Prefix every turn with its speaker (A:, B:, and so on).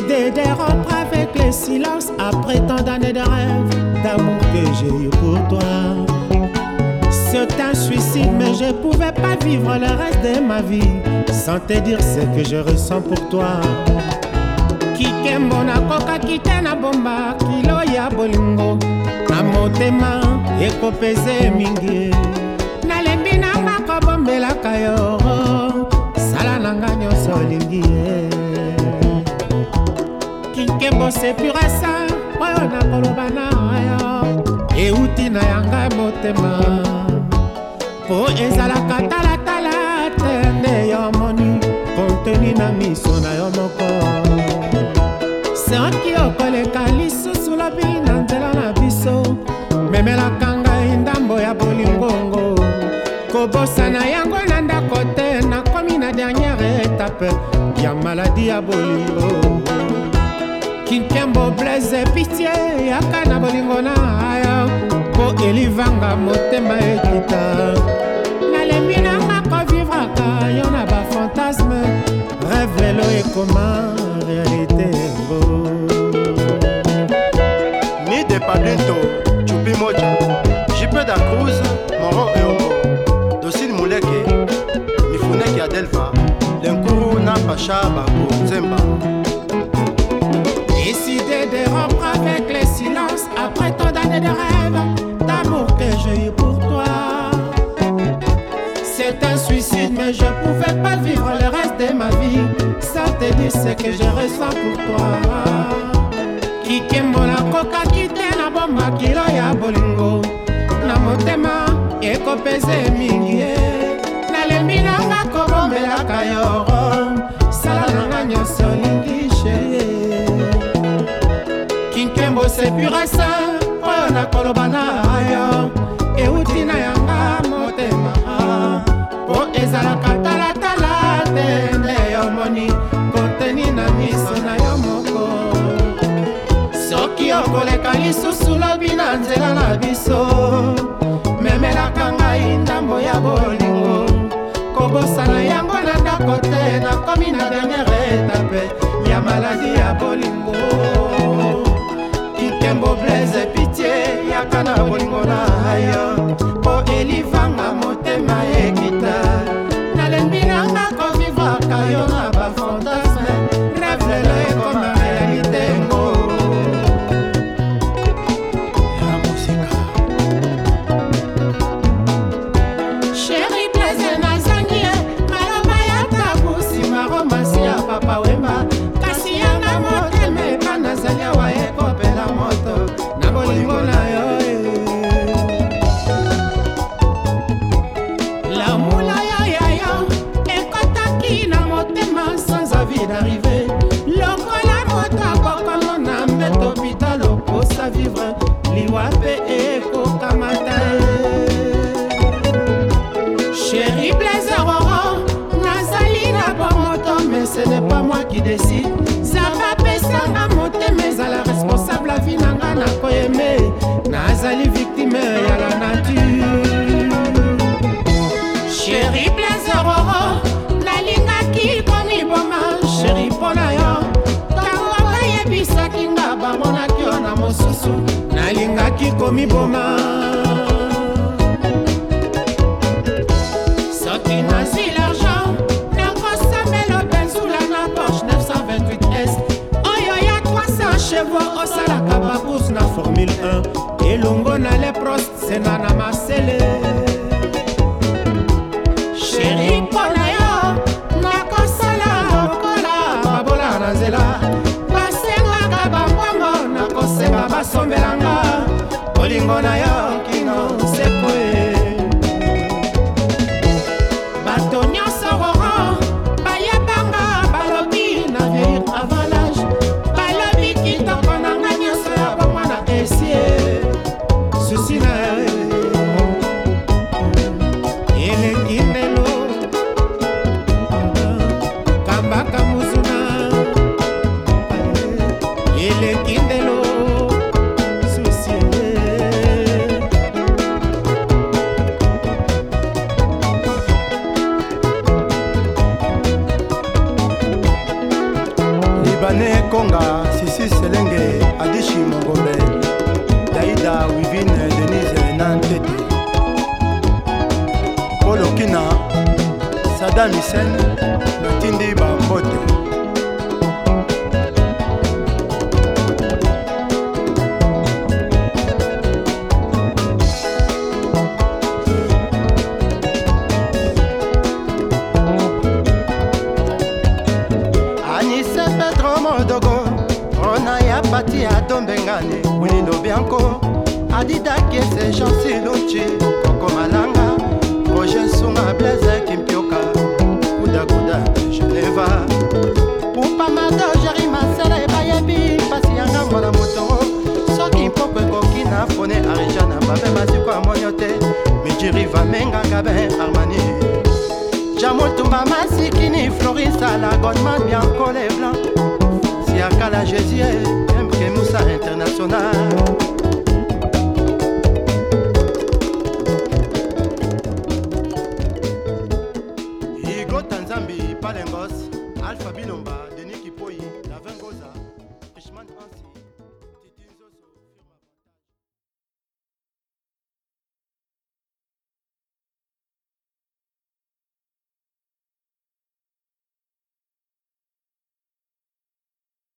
A: Décidé de rompre avec les silences après tant d'années de rêve d'amour que j'ai eu pour toi. C'est un suicide, mais je pouvais pas vivre le reste de ma vie sans te dire ce que je ressens pour toi. Kikembo na koka kite na bomba kilo ya bolingo na motema ekopeze mingi nalembi nanga kobombelaka yo sala nanga nyonso olingi ye. Kikembo c'est pur asa oyo nakoloba na yo euti na yanga motema po ezalaka talatala te nde yo moni kontenu na miso na yo moko. Soki okoleka lisusu lobi na nzela na biso memelaka ngai ndambo ya bolingongo kobosana yango na ndako te nakomi na dernière étape ya maladi ya bolingo. Kikembo Blaise pitié yaka na bolingo na yo po elivanga motema ekita nalembi nanga kovivraka yo na bafantasme rêve lelo ekoma réalité ngo.
B: Mide Padento, Chupi Moja, Jipe da Cruz, Moro Eongo, Dosine Mouleke, Mifuneki Adelva, Lenkuru na Pacha Bako Zemba.
A: Décidé de rompre avec les silences après tant d'années de rêve d'amour que j'ai eu pour toi. C'est un suicide, mais je pouvais pas vivre le reste de ma vie sans te dire ce que je ressens pour toi. Kikembo na koka kite na bomba kilo ya bolingo na motema ekopeze mingi nalembi nanga kobombelaka yo sala nanga nyonso olingi sheye. Kikembo c'est pur asa oyo nakoloba na yo euti na yanga motema po ezalaka talatala te nde yo moni kontenu na miso na yo moko. Soki okoleka lisusu lobi na nzela na biso memelaka ngai ndambo ya bolingo kobosana yango na ndako te nakomi na dernière étape ya maladi ya bolingo. Kikembo Blaise pitié yaka na bolingo na yo po elivanga motema ekita nalembi nanga kovivaka yo na bafantasme rêve lelo ekoma réalité ngo. Chéri Blaise nazangi maloba ya tabusi maromasi ya papa wemba kasi yanga motema epa nazali awa ekopela moto na bolingo na yo. Lamula yo ekotaki na motema sans envie d'arriver lokola moto akokomona mbeto hôpital okosa vivre liwa mpe ekokamata. Chéri Blaise Roro nazali na bon moto mais ce n'est pas moi qui décide zamba pesanga motema ezala responsable la vie nanga nakoyeme nazali victime ya la nature. Chéri Blaise Roro nalingaki komiboma chéri mpona yo ntango bayebisaki nga bamonaki yo na mosusu nalingaki komiboma. Soki nazwi l'argent nakosambela benzula na Porsche 928 S oyo ya 300 chevaux osalaka babourse na Formule 1 elongo na leprost sena na masele. Chéri mpona yo nakosala lokola babola na nzela basengaka bambongo nakosenga basombelanga bolingo na yo kino sekoe. Bato nyonso roro bayebanga balobi na vieillir avant l'âge balobi kitoko nanga nyonso ya bomwana esie susi na elengi ndelo kambaka muzuna elengi ndelo susi
B: Libanais Konga, Sissi Selenge, Adishi Mongombe, Daïda Wivine, Denise Nantete, Paul Okina, Saddam Hussein, Natindi Bambote.
C: Pati Adombengane, Winilo Bianco, Adida Kiese, Jansi Lunchi, Coco Malanga, Roger Sunga, Blaise Kimpioka, Kuda Kuda, Geneva, Pupa Mado, Jerima, Sela et Bayebi, Pasianga, Mona Motoro, Soki Pope Kokina, Fone, Arijana, Babe Masiko Amoniote, Mijiri Vamenga, Gabin, Armani, Jamotumba Masikini, Florissa, la Godman, Bianco, les Blancs, Siaka la Jésus, Moussa International.